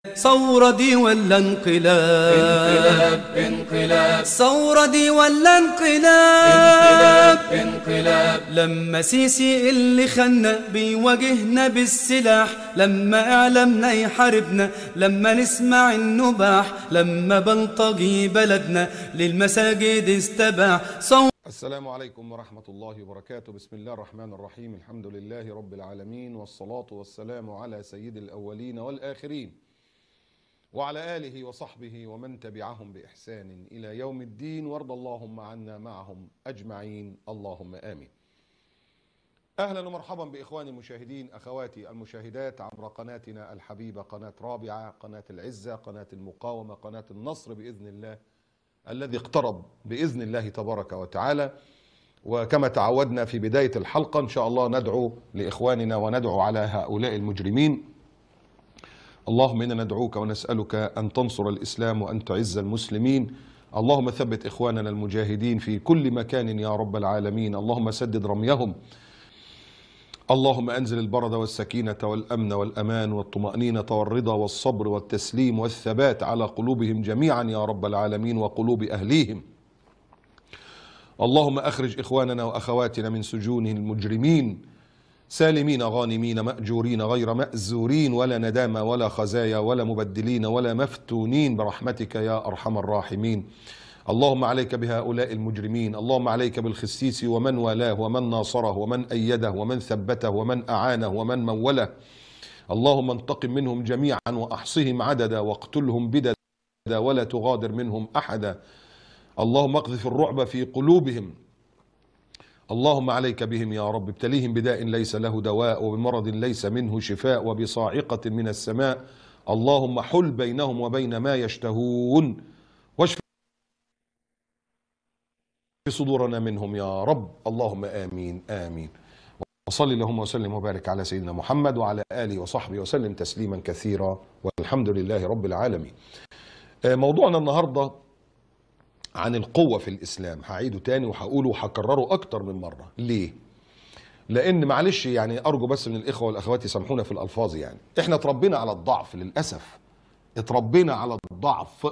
ثورة دي ولا انقلاب؟ انقلاب ثورة دي ولا انقلاب؟ انقلاب لما سيسي اللي خلنا بيواجهنا بالسلاح، لما اعلامنا يحاربنا، لما نسمع النباح، لما بلطجي بلدنا للمساجد استباح. السلام عليكم ورحمة الله وبركاته. بسم الله الرحمن الرحيم. الحمد لله رب العالمين، والصلاة والسلام على سيد الأولين والآخرين وعلى آله وصحبه ومن تبعهم بإحسان إلى يوم الدين، وارض اللهم عنا معهم أجمعين، اللهم آمين. أهلا ومرحبا بإخواني المشاهدين، أخواتي المشاهدات عبر قناتنا الحبيبة، قناة رابعة، قناة العزة، قناة المقاومة، قناة النصر بإذن الله الذي اقترب بإذن الله تبارك وتعالى. وكما تعودنا في بداية الحلقة إن شاء الله ندعو لإخواننا وندعو على هؤلاء المجرمين. اللهم إنا ندعوك ونسألك أن تنصر الإسلام وأن تعز المسلمين. اللهم ثبت إخواننا المجاهدين في كل مكان يا رب العالمين. اللهم سدد رميهم. اللهم أنزل البرد والسكينة والأمن والأمان والطمأنينة والرضا والصبر والتسليم والثبات على قلوبهم جميعا يا رب العالمين وقلوب أهليهم. اللهم أخرج إخواننا وأخواتنا من سجون المجرمين سالمين غانمين مأجورين غير مأزورين، ولا ندامة ولا خزايا ولا مبدلين ولا مفتونين برحمتك يا أرحم الراحمين. اللهم عليك بهؤلاء المجرمين، اللهم عليك بالخسيس ومن والاه ومن ناصره ومن أيده ومن ثبته ومن أعانه ومن موله. اللهم انتقم منهم جميعا وأحصهم عددا واقتلهم بددا ولا تغادر منهم أحدا. اللهم اقذف الرعب في قلوبهم. اللهم عليك بهم يا رب، ابتليهم بداء ليس له دواء وبمرض ليس منه شفاء وبصاعقة من السماء. اللهم حل بينهم وبين ما يشتهون واشف صدورنا منهم يا رب، اللهم آمين آمين. وصلي اللهم وسلم وبارك على سيدنا محمد وعلى آله وصحبه وسلم تسليما كثيرا، والحمد لله رب العالمين. موضوعنا النهاردة عن القوة في الإسلام. هعيده تاني وهقوله وهكرره أكتر من مرة. ليه؟ لأن معلش يعني أرجو بس من الإخوة والأخوات يسامحونا في الألفاظ. يعني إحنا اتربينا على الضعف للأسف، اتربينا على الضعف.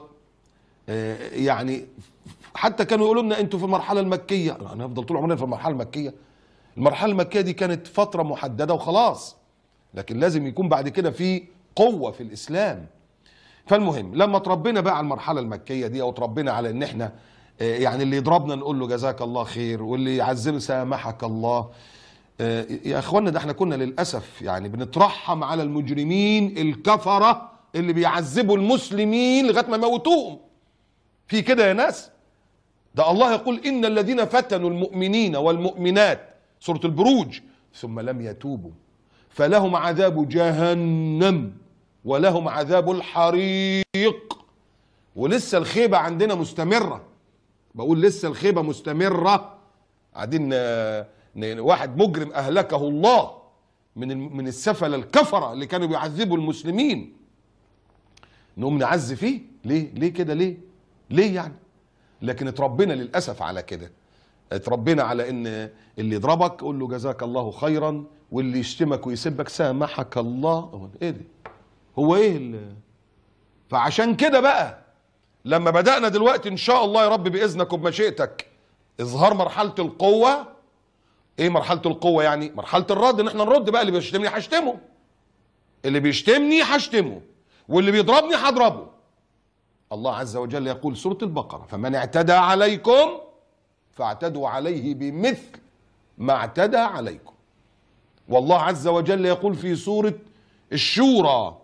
يعني حتى كانوا يقولوا لنا أنتوا في المرحلة المكية، أنا هفضل طول عمرنا في المرحلة المكية. المرحلة المكية دي كانت فترة محددة وخلاص، لكن لازم يكون بعد كده في قوة في الإسلام. فالمهم لما تربينا بقى على المرحلة المكية دي، او تربينا على ان احنا يعني اللي يضربنا نقول له جزاك الله خير، واللي يعذبنا سامحك الله. يا اخوانا ده احنا كنا للأسف يعني بنترحم على المجرمين الكفرة اللي بيعذبوا المسلمين لغاية ما يموتوهم. في كده يا ناس؟ ده الله يقول إن الذين فتنوا المؤمنين والمؤمنات، سورة البروج، ثم لم يتوبوا فلهم عذاب جهنم ولهم عذاب الحريق. ولسه الخيبة عندنا مستمرة، بقول لسه الخيبة مستمرة. قاعدين واحد مجرم أهلكه الله من السفل الكفرة اللي كانوا بيعذبوا المسلمين، نقوم نعز فيه. ليه كده؟ ليه يعني؟ لكن اتربينا للأسف على كده. اتربينا على ان اللي يضربك قول له جزاك الله خيرا، واللي يشتمك ويسبك سامحك الله. ايه ده؟ هو ايه فعشان كده بقى لما بدأنا دلوقتي ان شاء الله يا رب بإذنك وبمشيئتك اظهار مرحلة القوة. ايه مرحلة القوة؟ يعني مرحلة الرد، ان احنا نرد بقى. اللي بيشتمني هشتمه، اللي بيشتمني هشتمه، واللي بيضربني هضربه. الله عز وجل يقول سورة البقرة: فمن اعتدى عليكم فاعتدوا عليه بمثل ما اعتدى عليكم. والله عز وجل يقول في سورة الشورى: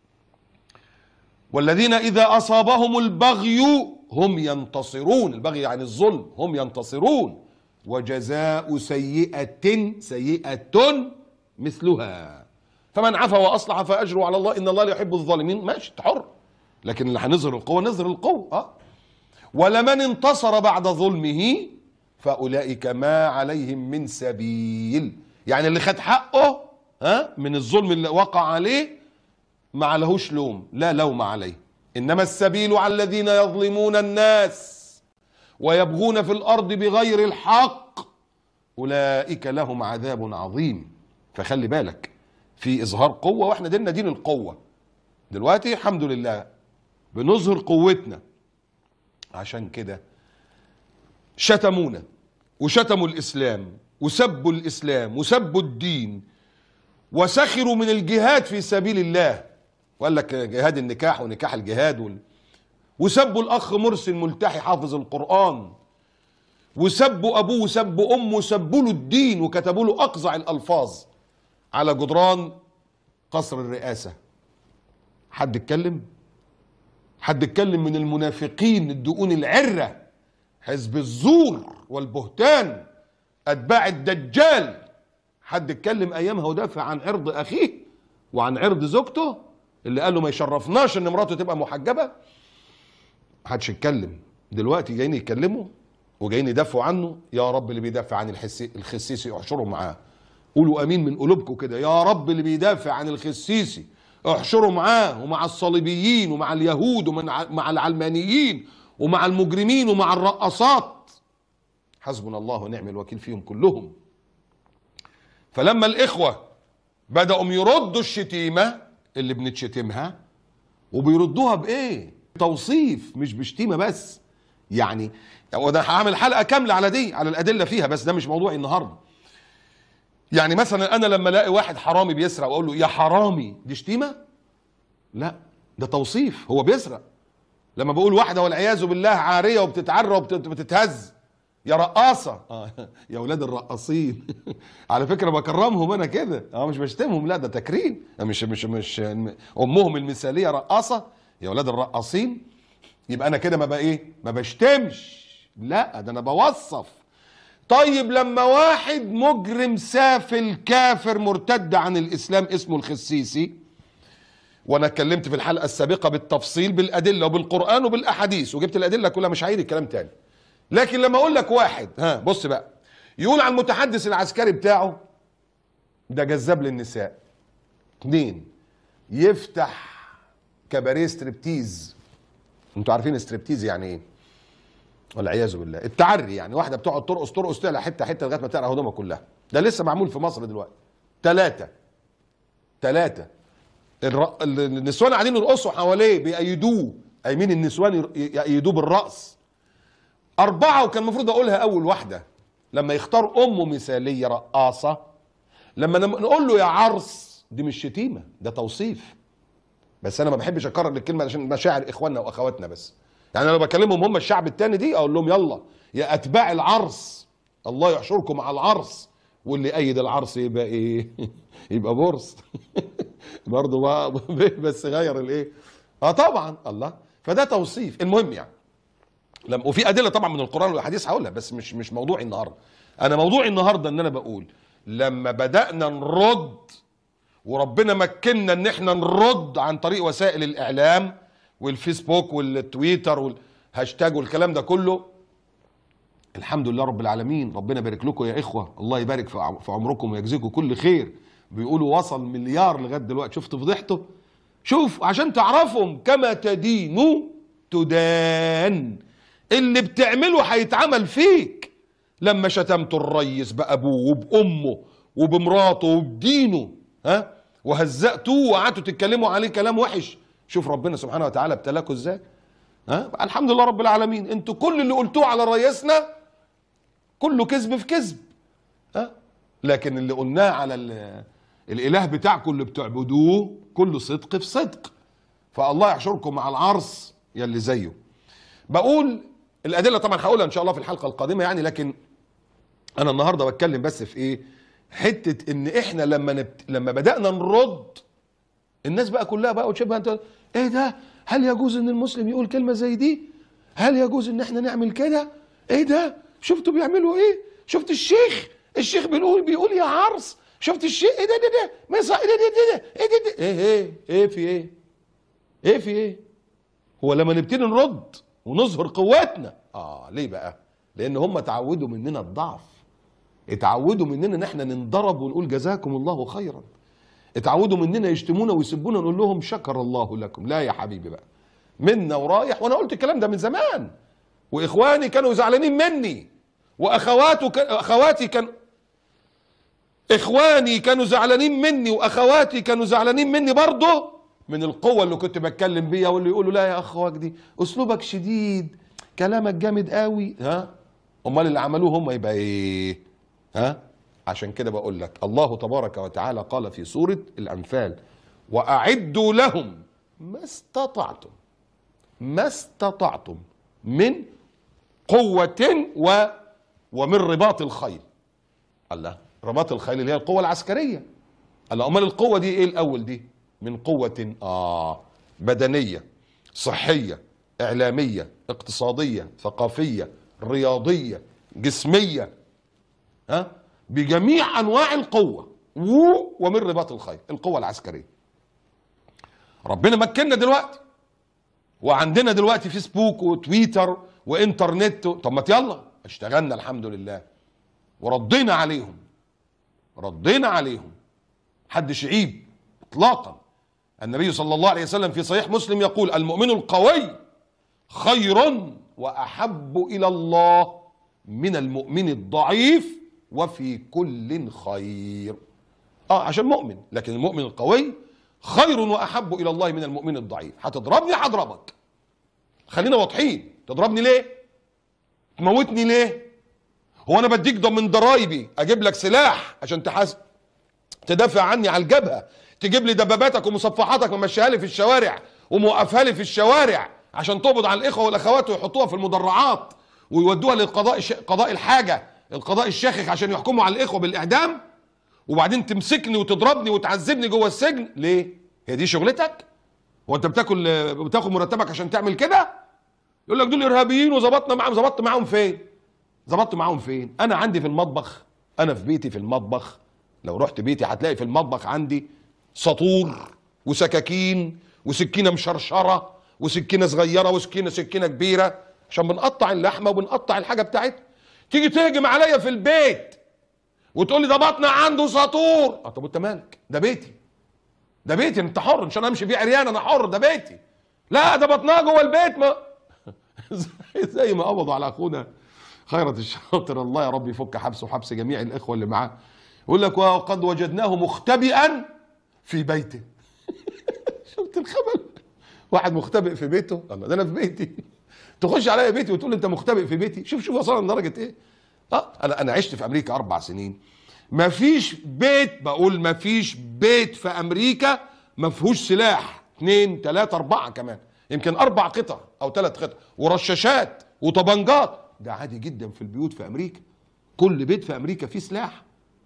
والذين إذا أصابهم البغي هم ينتصرون. البغي يعني الظلم، هم ينتصرون. وجزاء سيئة مثلها فمن عفا وأصلح فأجره على الله إن الله لا يحب الظالمين. ماشي انت حر، لكن اللي هنظهر القوة نظهر القوة. ولمن انتصر بعد ظلمه فأولئك ما عليهم من سبيل. يعني اللي خد حقه من الظلم اللي وقع عليه ما عليهوش لوم، لا لوم عليه. إنما السبيل على الذين يظلمون الناس ويبغون في الأرض بغير الحق أولئك لهم عذاب عظيم. فخلي بالك في إظهار قوة، وإحنا ديننا دين القوة. دلوقتي الحمد لله بنظهر قوتنا. عشان كده شتمونا وشتموا الإسلام وسبوا الإسلام وسبوا الدين وسخروا من الجهاد في سبيل الله، وقال لك جهاد النكاح ونكاح الجهاد وسبوا الأخ مرسي الملتحي حافظ القرآن، وسبوا أبوه وسبوا أمه وسبوا له الدين وكتبوا له أقذع الألفاظ على جدران قصر الرئاسة. حد اتكلم؟ حد اتكلم من المنافقين الدقون العرة، حزب الزور والبهتان، أتباع الدجال؟ حد اتكلم أيامها ودافع عن عرض أخيه وعن عرض زوجته اللي قال له ما يشرفناش إن مراته تبقى محجبة؟ محدش يتكلم. دلوقتي جايين يتكلموا وجايين يدافعوا عنه. يا رب اللي بيدافع عن الخسيسي احشروا معاه. قولوا امين من قلوبكم كده، يا رب اللي بيدافع عن الخسيسي احشروا معاه ومع الصليبيين ومع اليهود ومع العلمانيين ومع المجرمين ومع الرقصات. حسبنا الله ونعم الوكيل فيهم كلهم. فلما الإخوة بدأوا يردوا الشتيمة اللي بنتشتمها، وبيردوها بإيه؟ توصيف، مش بشتيمة بس. يعني وده هعمل حلقة كاملة على دي، على الأدلة فيها، بس ده مش موضوعي النهاردة. يعني مثلا أنا لما ألاقي واحد حرامي بيسرق وأقول له يا حرامي، دي شتيمة؟ لا، ده توصيف، هو بيسرق. لما بقول واحدة والعياذ بالله عارية وبتتعرى وبتتهز، يا رقاصة، يا اولاد الرقاصين. على فكرة بكرمهم انا كده، مش بشتمهم، لا ده تكريم. مش امهم المثالية رقاصة، يا اولاد الرقاصين. يبقى انا كده ما بقى ايه؟ ما بشتمش، لا ده انا بوصف. طيب لما واحد مجرم سافل كافر مرتد عن الاسلام اسمه الخسيسي، وانا اتكلمت في الحلقة السابقة بالتفصيل بالادلة وبالقرآن وبالاحاديث وجبت الادلة كلها، مش هعيد الكلام تاني. لكن لما اقول لك واحد بص بقى يقول عن المتحدث العسكري بتاعه ده جذاب للنساء، 2 يفتح كباريه ستريبتيز. انتوا عارفين ستريبتيز يعني ايه؟ والعياذ بالله التعري، يعني واحده بتقعد ترقص تعلى حته حته لغايه ما تقرا هدومها كلها. ده لسه معمول في مصر دلوقتي. 3 النسوان قاعدين يرقصوا حواليه بيأيدوه، قايمين النسوان يأيدوه بالرقص. 4 وكان المفروض اقولها اول واحده، لما يختار امه مثاليه رقاصه، لما نقول له يا عرس، دي مش شتيمه، ده توصيف. بس انا ما بحبش اكرر الكلمه عشان مشاعر اخواننا واخواتنا بس. يعني انا لو بكلمهم هم الشعب التاني دي اقول لهم يلا يا اتباع العرس، الله يحشركم على العرس، واللي ايد العرس يبقى ايه؟ يبقى بورس. برضه بقى بس غير الايه؟ طبعا الله. فده توصيف. المهم يعني وفي ادله طبعا من القران والاحاديث هقولها، بس مش موضوعي النهارده. انا موضوعي النهارده ان انا بقول لما بدانا نرد وربنا مكننا ان احنا نرد عن طريق وسائل الاعلام والفيسبوك والتويتر والهاشتاج والكلام ده كله، الحمد لله رب العالمين. ربنا يبارك لكم يا اخوه، الله يبارك في عمركم ويجزيكم كل خير. بيقولوا وصل مليار لغايه دلوقتي. شفت فضيحته؟ شوف عشان تعرفهم كما تدين تدان. اللي بتعمله هيتعمل فيك. لما شتمتوا الريس بأبوه وبأمه وبمراته وبدينه وهزقتوه وقعدتوا تتكلموا عليه كلام وحش، شوف ربنا سبحانه وتعالى ابتلاكوا ازاي. الحمد لله رب العالمين. انتوا كل اللي قلتوه على رئيسنا كله كذب في كذب، لكن اللي قلناه على الاله بتاعكم اللي بتعبدوه كله صدق في صدق. فالله يحشركم مع العرس يلي زيه. بقول الادله طبعا هقولها ان شاء الله في الحلقه القادمه يعني، لكن انا النهارده بتكلم بس في ايه؟ حته ان احنا لما بدانا نرد، الناس بقى كلها بقى وتشبه انت ايه ده؟ هل يجوز ان المسلم يقول كلمه زي دي؟ هل يجوز ان احنا نعمل كده؟ ايه ده؟ شفتوا بيعملوا ايه؟ شفت الشيخ بيقول يا عرس، شفت الشيخ ايه ده ما يصح ايه في ايه؟ ايه في ايه؟ هو لما نبتدي نرد ونظهر قواتنا ليه بقى؟ لان هم اتعودوا مننا الضعف، اتعودوا مننا ان احنا ننضرب ونقول جزاكم الله خيرا، اتعودوا مننا يشتمونا ويسبونا نقول لهم شكر الله لكم. لا يا حبيبي بقى، منا ورايح. وانا قلت الكلام ده من زمان، واخواني كانوا زعلانين مني، اخواني كانوا زعلانين مني، واخواتي كانوا زعلانين مني برضه، من القوة اللي كنت بتكلم بيها، واللي يقولوا لا يا اخ وجدي اسلوبك شديد، كلامك جامد قوي، ها امال اللي عملوه هم يبقى ايه؟ ها؟ عشان كده بقول لك الله تبارك وتعالى قال في سورة الأنفال: وأعدوا لهم ما استطعتم، ما استطعتم من قوة ومن رباط الخيل. الله، رباط الخيل اللي هي القوة العسكرية. الله، أمال القوة دي إيه الأول دي؟ من قوة بدنية، صحية، إعلامية، اقتصادية، ثقافية، رياضية، جسمية، ها؟ بجميع أنواع القوة ومن رباط الخيل، القوة العسكرية. ربنا مكننا دلوقتي، وعندنا دلوقتي فيسبوك وتويتر وانترنت، طب ما يلا اشتغلنا الحمد لله وردينا عليهم، ردينا عليهم، محدش يعيب اطلاقا. النبي صلى الله عليه وسلم في صحيح مسلم يقول: المؤمن القوي خير واحب الى الله من المؤمن الضعيف وفي كل خير. عشان مؤمن، لكن المؤمن القوي خير واحب الى الله من المؤمن الضعيف. هتضربني هضربك، خلينا واضحين. تضربني ليه؟ تموتني ليه؟ هو انا بديك من ضرايبي اجيب لك سلاح عشان تدافع عني على الجبهه، تجيب لي دباباتك ومصفحاتك ومشيها لي في الشوارع وموقفها لي في الشوارع عشان تقبض على الاخوه والاخوات ويحطوها في المدرعات ويودوها للقضاء، قضاء الحاجه، القضاء الشاخخ، عشان يحكموا على الاخوه بالاعدام، وبعدين تمسكني وتعذبني جوه السجن؟ ليه؟ هي دي شغلتك؟ هو انت بتاخد مرتبك عشان تعمل كده؟ يقول لك دول ارهابيين وظبطنا معاهم. ظبطت معاهم فين؟ ظبطت معاهم فين؟ انا عندي في المطبخ، انا في بيتي في المطبخ، لو رحت بيتي هتلاقي في المطبخ عندي سطور وسكاكين وسكينه مشرشره وسكينه صغيره وسكينه كبيره، عشان بنقطع اللحمه وبنقطع الحاجه بتاعتنا. تيجي تهجم عليا في البيت وتقول لي ده بطنه عنده سطور. طب انت مالك؟ ده بيتي، ده بيتي، انت حر، مش انا امشي فيه عريان، انا حر، ده بيتي. لا ده بطنها جوه البيت. ما زي ما قبضوا على اخونا خيرت الشاطر، الله يا رب يفك حبسه وحبس جميع الاخوه اللي معاه، يقول لك وقد وجدناه مختبئا في بيته. شفت الخبل؟ واحد مختبئ في بيته. الله، ده انا في بيتي، تخش عليا بيتي وتقول لي انت مختبئ في بيتي؟ شوف وصلنا لدرجه ايه. انا عشت في امريكا 4 سنين، مفيش بيت، بقول مفيش بيت في امريكا ما فيهوش سلاح، 2 3 4 كمان، يمكن 4 قطع او 3 قطع، ورشاشات وطبنجات. ده عادي جدا في البيوت في امريكا، كل بيت في امريكا فيه سلاح.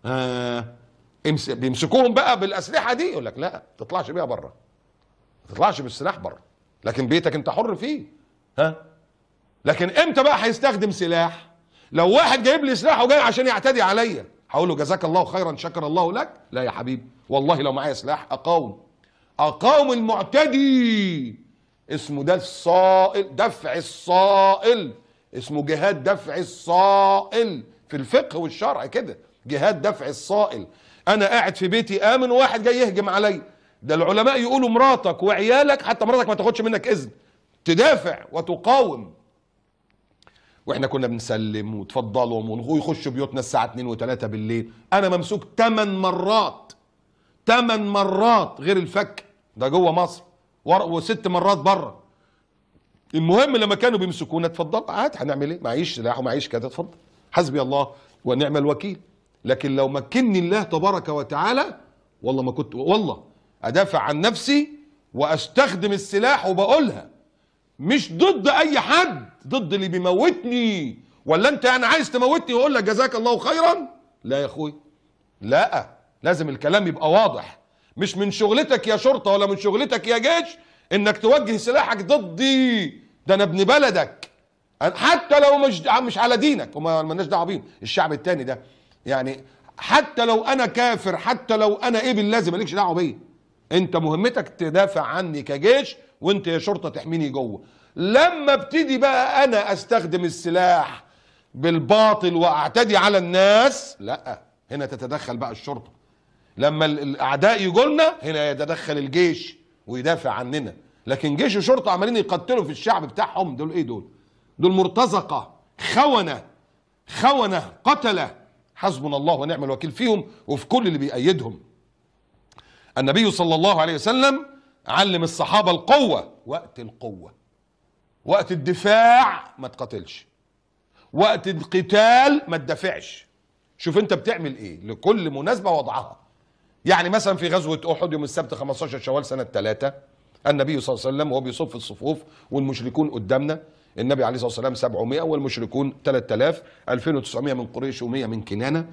بيمسكوهم بقى بالاسلحه دي، يقول لك لا ما تطلعش بيها بره، ما تطلعش بالسلاح بره، لكن بيتك انت حر فيه. لكن امتى بقى هيستخدم سلاح؟ لو واحد جايب لي سلاح وجاي عشان يعتدي عليا، هقول له جزاك الله خيرا شكر الله لك؟ لا يا حبيبي، والله لو معايا سلاح اقاوم المعتدي. اسمه ده الصائل، دفع الصائل، اسمه جهاد دفع الصائل في الفقه والشرع كده، جهاد دفع الصائل. انا قاعد في بيتي امن وواحد جاي يهجم علي، ده العلماء يقولوا مراتك وعيالك، حتى مراتك ما تاخدش منك اذن، تدافع وتقاوم. واحنا كنا بنسلم وتفضلوا ويخشوا بيوتنا الساعه 2 و3 بالليل. انا ممسوك 8 مرات، 8 مرات غير الفك ده جوه مصر، و6 مرات بره. المهم لما كانوا بيمسكونا اتفضل عادي، هنعمل ايه؟ معيش سلاح ومعيش كده، اتفضل، حسبي الله ونعم الوكيل. لكن لو مكنني الله تبارك وتعالى، والله ما كنت، والله ادافع عن نفسي واستخدم السلاح، وبقولها مش ضد اي حد، ضد اللي بيموتني. ولا انت يعني عايز تموتني واقول لك جزاك الله خيرا؟ لا يا اخوي، لا، لازم الكلام يبقى واضح. مش من شغلتك يا شرطه ولا من شغلتك يا جيش انك توجه سلاحك ضدي، ده انا ابن بلدك، حتى لو مش على دينك، وما لناش دعوه بيهم الشعب التاني ده، يعني حتى لو انا كافر، حتى لو انا ايه باللازم، مالكش دعوه بيا. انت مهمتك تدافع عني كجيش، وانت يا شرطه تحميني جوه. لما ابتدي بقى انا استخدم السلاح بالباطل واعتدي على الناس، لا، هنا تتدخل بقى الشرطه. لما الاعداء يجوا لنا، هنا يتدخل الجيش ويدافع عننا. لكن جيش وشرطه عمالين يقتلوا في الشعب بتاعهم، دول ايه؟ دول مرتزقه، خونه قتله، حسبنا الله ونعم الوكيل فيهم وفي كل اللي بيأيدهم. النبي صلى الله عليه وسلم علم الصحابة القوة وقت القوة، وقت الدفاع ما تقاتلش، وقت القتال ما تدافعش. شوف انت بتعمل ايه، لكل مناسبة وضعها. يعني مثلا في غزوة احد يوم السبت 15 شوال سنة 3 النبي صلى الله عليه وسلم وهو بيصف الصفوف والمشركون قدامنا، النبي عليه الصلاة والسلام 700 والمشركون 3000، 2900 من قريش و100 من كنانة.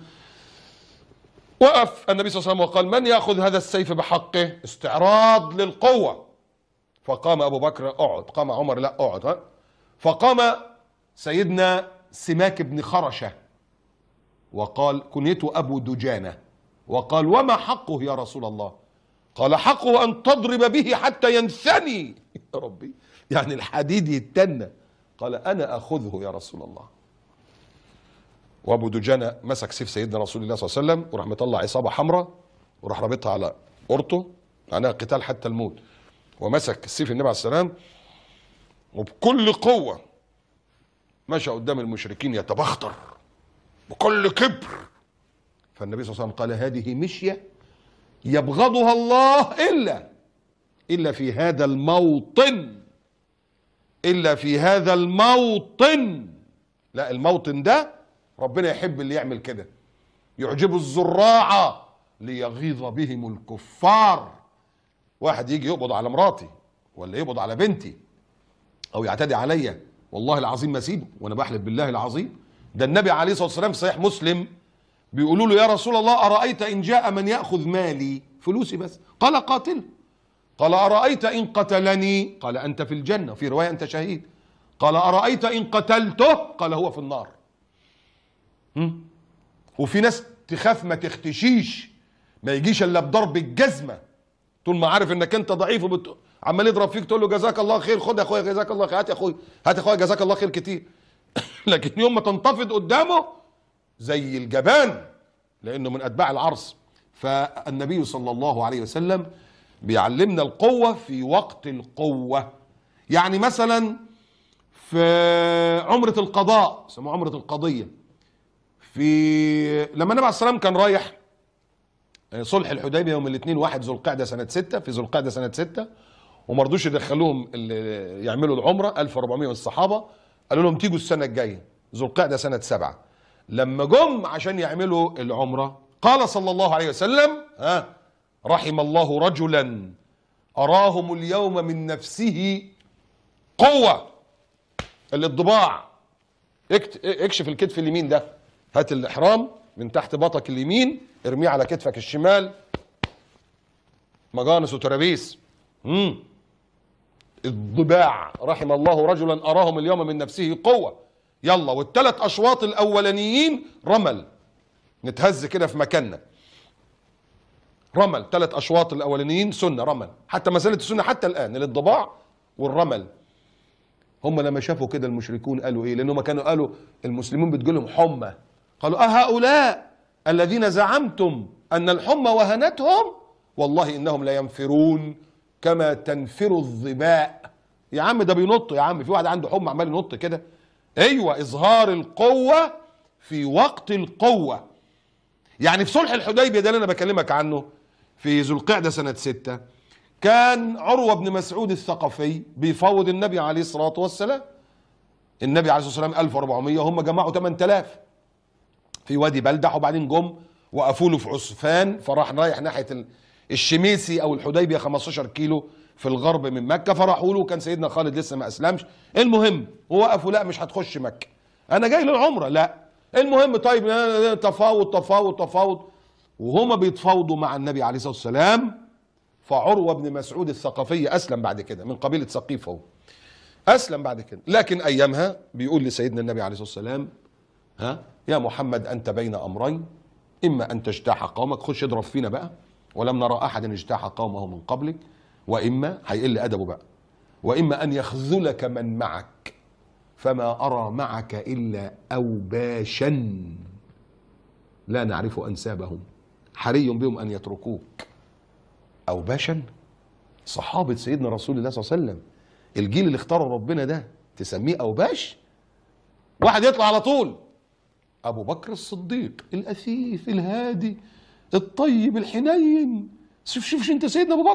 وقف النبي صلى الله عليه وسلم وقال: من يأخذ هذا السيف بحقه؟ استعراض للقوة. فقام أبو بكر: اقعد. قام عمر: لا اقعد. فقام سيدنا سماك بن خرشة وقال: كنيته أبو دجانة، وقال: وما حقه يا رسول الله؟ قال: حقه أن تضرب به حتى ينثني. يا ربي، يعني الحديد يتنى. قال: أنا أخذه يا رسول الله. وأبو دجانة مسك سيف سيدنا رسول الله صلى الله عليه وسلم وراح مطلع عصابة حمراء وراح رابطها على قرطه، معناها قتال حتى الموت، ومسك السيف النبي عليه السلام وبكل قوة مشى قدام المشركين يتبختر بكل كبر. فالنبي صلى الله عليه وسلم قال: هذه مشية يبغضها الله إلا في هذا الموطن، إلا في هذا الموطن. لا، الموطن ده ربنا يحب اللي يعمل كده. يعجب الزراعة ليغيظ بهم الكفار. واحد يجي يقبض على مراتي ولا يقبض على بنتي او يعتدي عليا، والله العظيم ما اسيبه، وانا بحلف بالله العظيم. ده النبي عليه الصلاة والسلام صحيح مسلم بيقولوا له: يا رسول الله أرأيت إن جاء من يأخذ مالي، فلوسي بس؟ قال: قاتله. قال: أرأيت إن قتلني؟ قال: أنت في الجنة. في رواية: أنت شهيد. قال: أرأيت إن قتلته؟ قال: هو في النار. وفي ناس تخاف ما تختشيش، ما يجيش الا بضرب الجزمه، طول ما عارف انك انت ضعيف عمال يضرب فيك تقول له: جزاك الله خير، خد يا اخويا، جزاك الله خير، هات يا اخويا، هات يا اخويا، جزاك الله خير كتير. لكن يوم ما تنتفض قدامه زي الجبان، لانه من اتباع العرس. فالنبي صلى الله عليه وسلم بيعلمنا القوه في وقت القوه. يعني مثلا في عمره القضاء، اسمها عمره القضيه، لما النبي عليه السلام كان رايح صلح الحديبيه يوم الاثنين 1 ذو القعده سنه 6، في ذو القعده سنه 6، وما رضوش يدخلوهم يعملوا العمره 1400 من الصحابه، قالوا لهم تيجوا السنه الجايه ذو القعده سنه 7. لما جم عشان يعملوا العمره قال صلى الله عليه وسلم: رحم الله رجلا اراهم اليوم من نفسه قوه. الانضباع، اكشف الكتف اليمين ده، هات الاحرام من تحت بطك اليمين، ارميه على كتفك الشمال، مجانس وترابيس. الضباع، رحم الله رجلا اراهم اليوم من نفسه قوه. يلا، والثلاث اشواط الاولانيين رمل، نتهز كده في مكاننا. رمل 3 اشواط الاولانيين سنه رمل، حتى ما زالت السنه حتى الان الانضباع والرمل. هم لما شافوا كده المشركون قالوا ايه؟ لانهم كانوا قالوا المسلمون بتجيلهم حمى، قالوا: هؤلاء الذين زعمتم ان الحمى وهنتهم والله انهم لينفرون كما تنفر الظباء. يا عم ده بينط، يا عم في واحد عنده حمى عمال ينط كده. ايوه، اظهار القوه في وقت القوه. يعني في صلح الحديبيه ده اللي انا بكلمك عنه في ذو القعده سنه 6، كان عروه بن مسعود الثقفي بيفاوض النبي عليه الصلاه والسلام. النبي عليه الصلاه والسلام 1400 وهم جمعوا 8000 في وادي بلدح، وبعدين جم وقفوا له في عسفان، فراح رايح ناحيه الشميسي او الحديبيه 15 كيلو في الغرب من مكه، فراحوا له، كان سيدنا خالد لسه ما اسلمش. المهم وقفوا: لا مش هتخش مكه، انا جاي للعمره. لا، المهم طيب تفاوض تفاوض تفاوض، وهما بيتفاوضوا مع النبي عليه الصلاه والسلام، فعروه بن مسعود الثقفي اسلم بعد كده، من قبيله ثقيف، هو اسلم بعد كده. لكن ايامها بيقول لسيدنا النبي عليه الصلاه والسلام: يا محمد انت بين امرين، اما ان تجتاح قومك، خش اضرب فينا بقى، ولم نرى احدا اجتاح قومه من قبلك، واما هيقل ادبه بقى، واما ان يخذلك من معك، فما ارى معك الا اوباشا لا نعرف انسابهم، حري بهم ان يتركوك. اوباشا، صحابه سيدنا رسول الله صلى الله عليه وسلم، الجيل اللي اختاره ربنا ده تسميه اوباش؟ واحد يطلع على طول: ابو بكر الصديق الاثيف الهادي الطيب الحنين. شوف انت سيدنا ابو بكر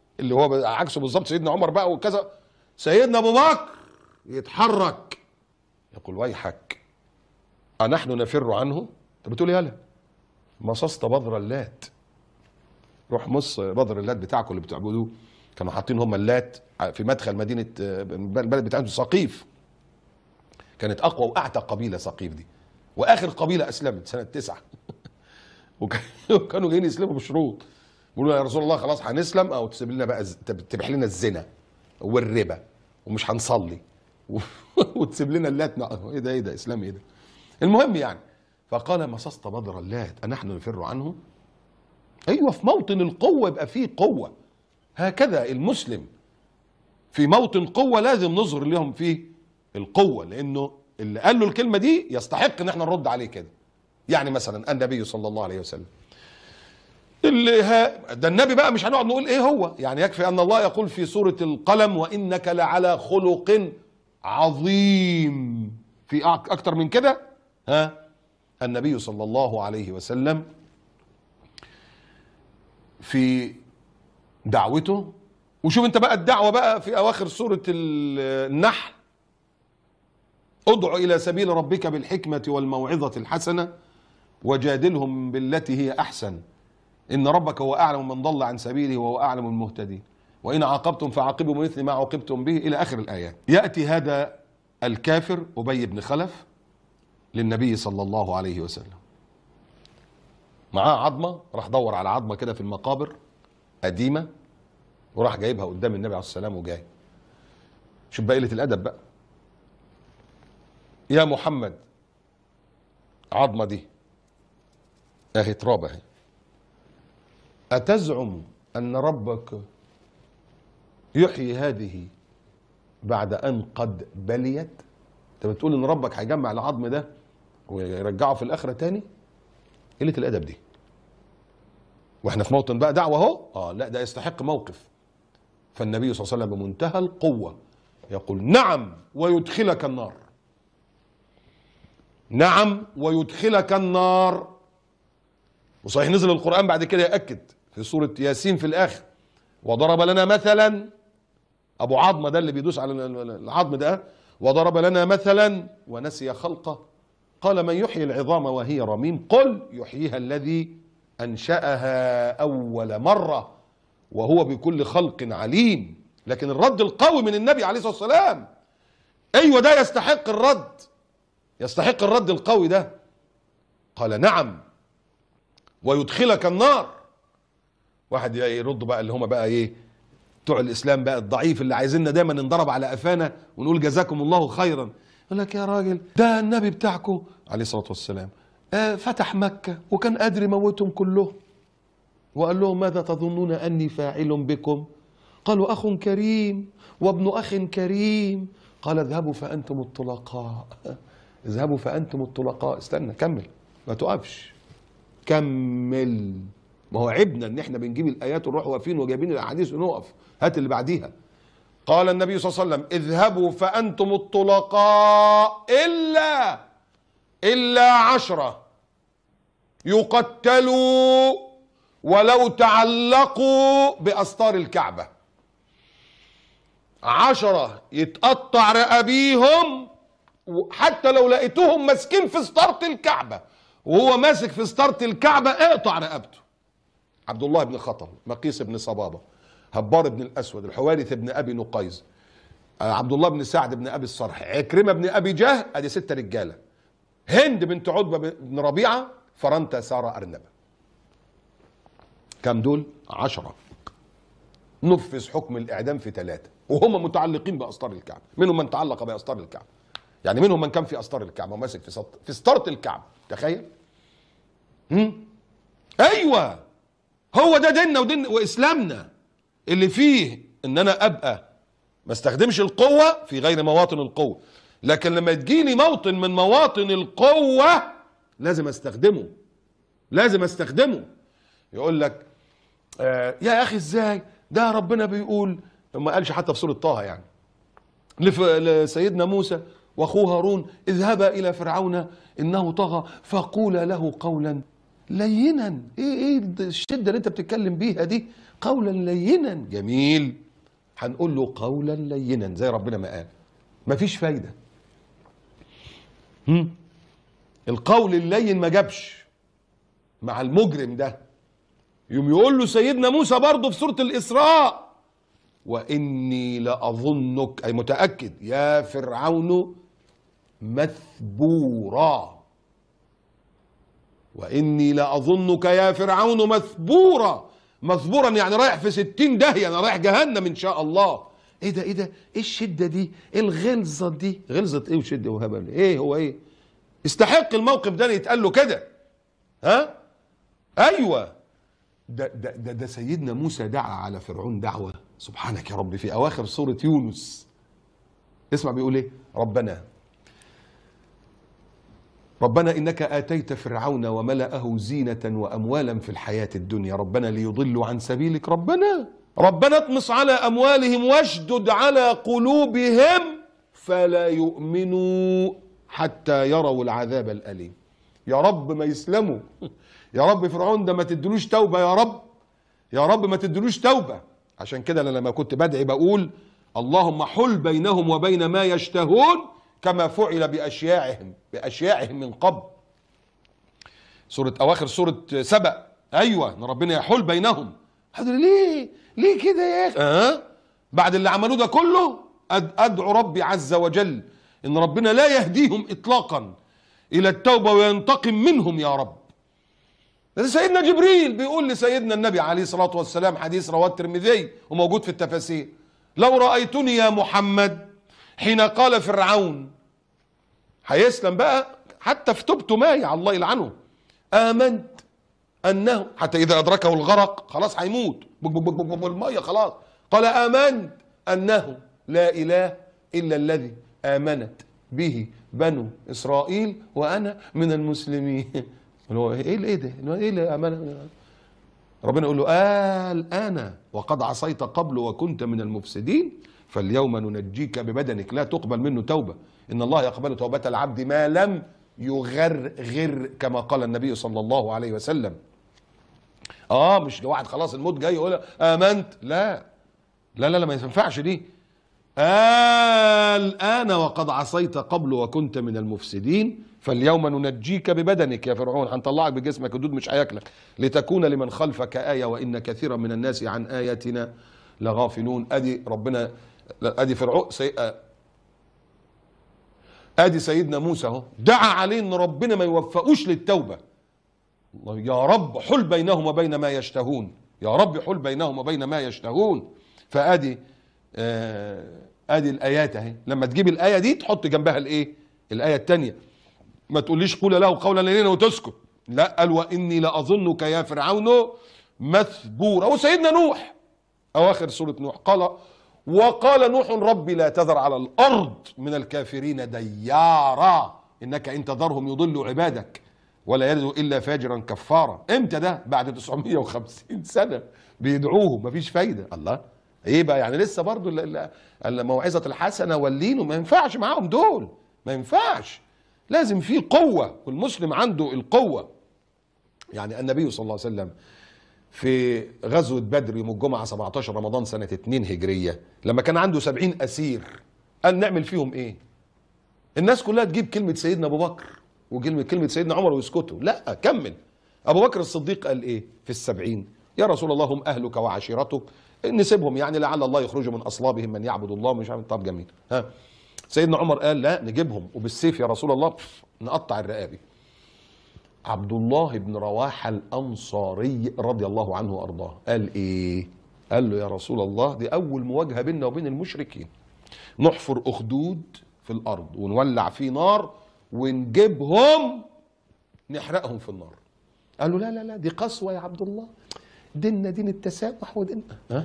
اللي هو عكسه بالظبط سيدنا عمر بقى وكذا، سيدنا ابو بكر يتحرك يقول ويحك أنحن نفر عنه؟ انت بتقول يالا مصصت بذر اللات، روح مص بذر اللات بتاعكم اللي بتعبدوه. كانوا حاطين هم اللات في مدخل مدينه البلد بتاعتهم سقيف، كانت اقوى واعتى قبيله سقيف دي، واخر قبيله اسلمت سنه 9 وكانوا جايين يسلموا بشروط، بيقولوا يا رسول الله خلاص هنسلم او تسيب لنا بقى تبيح لنا الزنا والربا ومش هنصلي وتسيب لنا اللات. ايه ده ايه ده اسلام ايه ده؟ المهم يعني فقال مصصت بذر اللات أنحن نفر عنه؟ ايوه في موطن القوه يبقى فيه قوه، هكذا المسلم في موطن قوه لازم نظهر لهم فيه القوه، لانه اللي قال له الكلمه دي يستحق ان احنا نرد عليه كده. يعني مثلا النبي صلى الله عليه وسلم ده النبي بقى مش هنقعد نقول ايه هو، يعني يكفي ان الله يقول في سوره القلم وانك لعلى خلق عظيم، في اكتر من كده؟ النبي صلى الله عليه وسلم في دعوته، وشوف انت بقى الدعوة بقى في اواخر سورة النحل، ادع الى سبيل ربك بالحكمة والموعظة الحسنة وجادلهم بالتي هي احسن ان ربك هو اعلم من ضل عن سبيله وهو اعلم المهتدين وان عاقبتم فعاقبوا بمثل ما عوقبتم به الى اخر الايات. يأتي هذا الكافر ابي بن خلف للنبي صلى الله عليه وسلم، معاه عظمة، راح دور على عظمة كده في المقابر قديمة وراح جايبها قدام النبي عليه الصلاة والسلام وجاي. شوف بقى قلة الأدب بقى. يا محمد عظمة دي اهي تراب اهي، أتزعم أن ربك يحيي هذه بعد أن قد بليت؟ أنت بتقول إن ربك هيجمع العظم ده ويرجعه في الآخرة تاني؟ قلة الأدب دي. واحنا في موطن بقى دعوة اهو، لا ده يستحق موقف. فالنبي صلى الله عليه وسلم بمنتهى القوة يقول نعم ويدخلك النار، نعم ويدخلك النار. وصحيح نزل القرآن بعد كده يأكد في سورة ياسين في الآخر وضرب لنا مثلا، أبو عظمة ده اللي بيدوس على العظم ده، وضرب لنا مثلا ونسي خلقه قال من يحيي العظام وهي رميم قل يحييها الذي أنشأها أول مرة وهو بكل خلق عليم. لكن الرد القوي من النبي عليه الصلاة والسلام، أيوة ده يستحق الرد، يستحق الرد القوي ده. قال نعم ويدخلك النار. واحد يرد بقى اللي هم بقى ايه بتوع الإسلام بقى الضعيف اللي عايزيننا دايما ننضرب على قفانا ونقول جزاكم الله خيرا، يقول لك يا راجل ده النبي بتاعكم عليه الصلاة والسلام فتح مكة وكان قادر يموتهم كلهم، وقال لهم ماذا تظنون أني فاعل بكم؟ قالوا أخ كريم وابن أخ كريم. قال اذهبوا فأنتم الطلقاء، اذهبوا فأنتم الطلقاء. استنى كمل ما تقفش كمل، ما هو عيبنا ان احنا بنجيب الآيات ونروح واقفين وجايبين الأحاديث ونقف. هات اللي بعديها. قال النبي صلى الله عليه وسلم اذهبوا فأنتم الطلقاء إلا 10 يقتلوا ولو تعلقوا بأستار الكعبة. 10 يتقطع رقابيهم حتى لو لقيتوهم ماسكين في ستارة الكعبة وهو ماسك في ستارة الكعبة اقطع رقبته. عبد الله بن خطل، مقيس بن صبابة، هبار بن الأسود، الحوارث بن أبي نقيز، عبد الله بن سعد بن أبي الصرح، عكرمة بن أبي جهل، ادي 6 رجالة. هند بنت عتبة بن ربيعة، فرنتا سارة أرنبة. كم دول؟ 10. نفذ حكم الإعدام في 3 وهم متعلقين بأستار الكعبة. منهم من تعلق بأستار الكعبة، يعني منهم من كان في أستار الكعبة وماسك في ستارة الكعبة. تخيل. أيوة هو ده ديننا ودين وإسلامنا اللي فيه إن أنا أبقى ما استخدمش القوة في غير مواطن القوة، لكن لما تجيني موطن من مواطن القوة لازم استخدمه، لازم استخدمه. يقول لك يا أخي إزاي ده ربنا بيقول، ما قالش حتى في سورة طه يعني لسيدنا موسى واخوه هارون اذهبا الى فرعون انه طغى فقولا له قولا لينا. ايه الشده اللي انت بتتكلم بيها دي؟ قولا لينا. جميل، هنقول له قولا لينا زي ربنا ما قال. مفيش فايده. القول اللين ما جابش مع المجرم ده. يوم يقول له سيدنا موسى برضه في سوره الاسراء: واني لاظنك، اي متاكد، يا فرعون مثبورا. واني لاظنك يا فرعون مثبورا. مثبورا يعني رايح في 60 داهيه، انا رايح جهنم ان شاء الله. ايه ده؟ ايه الشده دي؟ ايه الغلظه دي؟ غلظه ايه وشده وهبل؟ ايه هو ايه؟ يستحق الموقف ده يتقال له كده؟ ها؟ ايوه، ده سيدنا موسى دعا على فرعون دعوه سبحانك يا رب في اواخر سوره يونس. اسمع بيقول ايه؟ ربنا إنك آتيت فرعون وملأه زينة وأموالا في الحياة الدنيا ربنا ليضلوا عن سبيلك ربنا اطمس على أموالهم واشدد على قلوبهم فلا يؤمنوا حتى يروا العذاب الأليم. يا رب ما يسلموا. يا رب فرعون ده ما تدلوش توبة. يا رب ما تدلوش توبة. عشان كده أنا لما كنت بدعي بقول اللهم حل بينهم وبين ما يشتهون كما فعل بأشياعهم من قبل. أواخر سورة سبأ. أيوة، إن ربنا يحول بينهم. ليه كده يا أخي؟ بعد اللي عملوه ده كله أدعو ربي عز وجل إن ربنا لا يهديهم إطلاقا إلى التوبة وينتقم منهم يا رب. سيدنا جبريل بيقول لسيدنا النبي عليه الصلاة والسلام، حديث رواه الترمذي وموجود في التفاسير: لو رأيتني يا محمد حين قال فرعون، هيسلم بقى حتى في توبته مايع الله يلعنه، آمنت أنه، حتى إذا أدركه الغرق خلاص هيموت بالمية خلاص، قال آمنت أنه لا إله إلا الذي آمنت به بنو إسرائيل وأنا من المسلمين. إيه ده؟ إيه اللي آمن؟ ربنا يقول له الآن وقد عصيت قبل وكنت من المفسدين فاليوم ننجيك ببدنك. لا تقبل منه توبة. إن الله يقبل توبة العبد ما لم يغرغر كما قال النبي صلى الله عليه وسلم. مش لواحد خلاص الموت جاي يقول آمنت. لا ما ينفعش دي. الآن وقد عصيت قبل وكنت من المفسدين فاليوم ننجيك ببدنك يا فرعون، هنطلعك بجسمك الدود مش هياكلك لتكون لمن خلفك آية وإن كثيرا من الناس عن آياتنا لغافلون. ادي ربنا، ادي فرعون، ادي سيدنا موسى اهو دعا عليه ان ربنا ما يوفقوش للتوبه. يا رب حل بينهم وبين ما يشتهون، يا رب حل بينهم وبين ما يشتهون. فادي ادي الايات اهي. لما تجيب الايه دي تحط جنبها الايه؟ الايه الثانيه. ما تقوليش قول له قولا لينا وتسكت. لا، قال واني لاظنك يا فرعون مثبورا. وسيدنا نوح اواخر سوره نوح وقال نوح ربي لا تذر على الارض من الكافرين ديارا انك ان تذرهم يضلوا عبادك ولا يلدوا الا فاجرا كفارا. امتى ده؟ بعد 950 سنه بيدعوه مفيش فايده. الله، ايه بقى يعني؟ لسه برضو الموعظه الحسنه واللين ما ينفعش معاهم دول، ما ينفعش. لازم في قوه، والمسلم عنده القوه. يعني النبي صلى الله عليه وسلم في غزوة بدر يوم الجمعة 17 رمضان سنة 2 هجرية لما كان عنده 70 أسير قال نعمل فيهم إيه؟ الناس كلها تجيب كلمة سيدنا أبو بكر وكلمة سيدنا عمر ويسكتوا. لا، كمل. أبو بكر الصديق قال إيه في 70؟ يا رسول الله هم أهلك وعشيرتك، نسيبهم يعني لعل الله يخرج من أصلابهم من يعبد الله. مش عارف. طب جميل. سيدنا عمر قال لا، نجيبهم وبالسيف يا رسول الله نقطع الرقابي. عبد الله بن رواحة الأنصاري رضي الله عنه وأرضاه قال إيه؟ قال له يا رسول الله دي أول مواجهة بيننا وبين المشركين، نحفر أخدود في الأرض ونولع فيه نار ونجيبهم نحرقهم في النار. قال له لا دي قسوة يا عبد الله، ديننا دين التسامح وديننا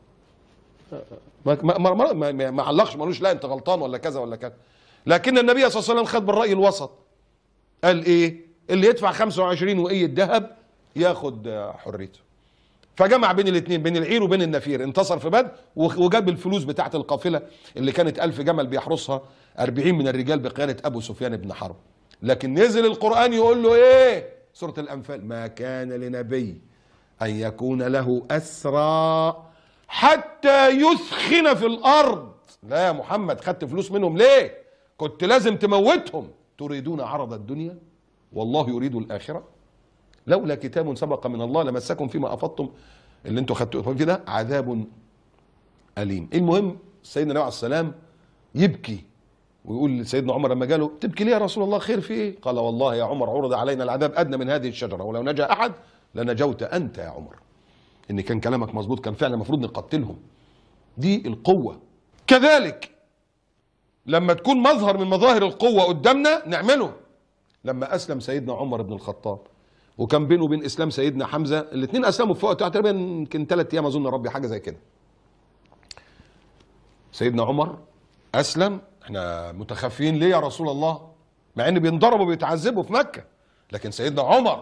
ما علقش، مالوش لا أنت غلطان ولا كذا ولا كذا. لكن النبي صلى الله عليه وسلم خد بالرأي الوسط. قال إيه؟ اللي يدفع 25 وقية ذهب ياخد حريته. فجمع بين الاثنين، بين العير وبين النفير، انتصر في بدر وجاب الفلوس بتاعت القافلة اللي كانت 1000 جمل بيحرسها 40 من الرجال بقيادة أبو سفيان بن حرب. لكن نزل القرآن يقول له ايه؟ سورة الأنفال: ما كان لنبي أن يكون له أسرى حتى يثخن في الأرض. لا يا محمد، خدت فلوس منهم ليه؟ كنت لازم تموتهم. تريدون عرض الدنيا والله يريد الآخرة. لولا كتاب سبق من الله لمسكم فيما أفضتم، اللي انتوا خدتوا في ده عذاب أليم. المهم سيدنا النبي عليه السلام يبكي ويقول لسيدنا عمر لما جاله: تبكي ليه يا رسول الله؟ خير في ايه؟ قال: والله يا عمر عرض علينا العذاب أدنى من هذه الشجرة، ولو نجا أحد لنجوت أنت يا عمر. إن كان كلامك مظبوط، كان فعلا المفروض نقتلهم. دي القوة. كذلك لما تكون مظهر من مظاهر القوة قدامنا نعمله. لما أسلم سيدنا عمر بن الخطاب وكان بينه وبين إسلام سيدنا حمزة، الاثنين أسلموا في وقت تقريبا يمكن 3 أيام أظن، ربي حاجة زي كده. سيدنا عمر أسلم. احنا متخفيين ليه يا رسول الله؟ مع إن بينضربوا وبيتعذبوا في مكة، لكن سيدنا عمر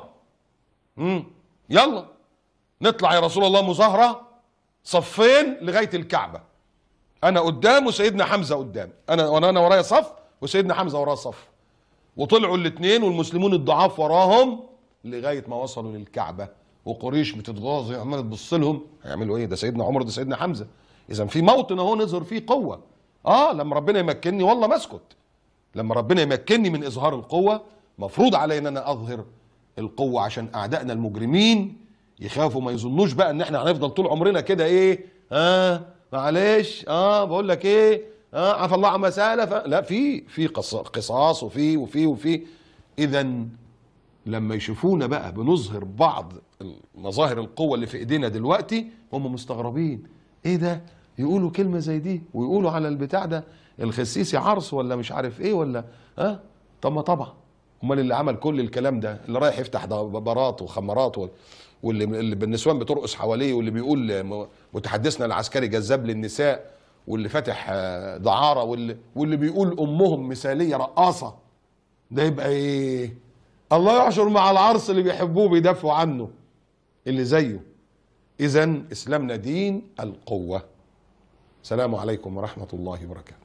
يلا نطلع يا رسول الله مظاهرة صفين لغاية الكعبة، أنا قدام وسيدنا حمزة قدام، أنا ورايا صف وسيدنا حمزة وراه صف. وطلعوا الاثنين والمسلمون الضعاف وراهم لغاية ما وصلوا للكعبة، وقريش بتتغاظ عمالة تبص لهم. هيعملوا ايه؟ ده سيدنا عمر، ده سيدنا حمزة. إذا في موطن اهو نظهر فيه قوة. لما ربنا يمكنني والله ما اسكت. لما ربنا يمكنني من إظهار القوة مفروض علي ان انا اظهر القوة، عشان اعدائنا المجرمين يخافوا، ما يظنوش بقى ان احنا هنفضل طول عمرنا كده ايه، معلش، بقول لك ايه، عفى الله عما سالف. لا، في قصاص وفي. اذا لما يشوفونا بقى بنظهر بعض مظاهر القوة اللي في ايدينا دلوقتي هم مستغربين. ايه ده؟ يقولوا كلمة زي دي ويقولوا على البتاع ده الخسيسي عرس ولا مش عارف ايه ولا طب ما طبعا. امال اللي عمل كل الكلام ده، اللي رايح يفتح بارات وخمارات واللي بالنسوان بترقص حواليه، واللي بيقول متحدثنا العسكري جذاب للنساء، واللي فاتح دعارة، واللي بيقول امهم مثالية رقاصة، ده يبقى ايه؟ الله يحشر مع العرس اللي بيحبوه بيدافعوا عنه اللي زيه. اذا اسلامنا دين القوة. السلام عليكم ورحمة الله وبركاته.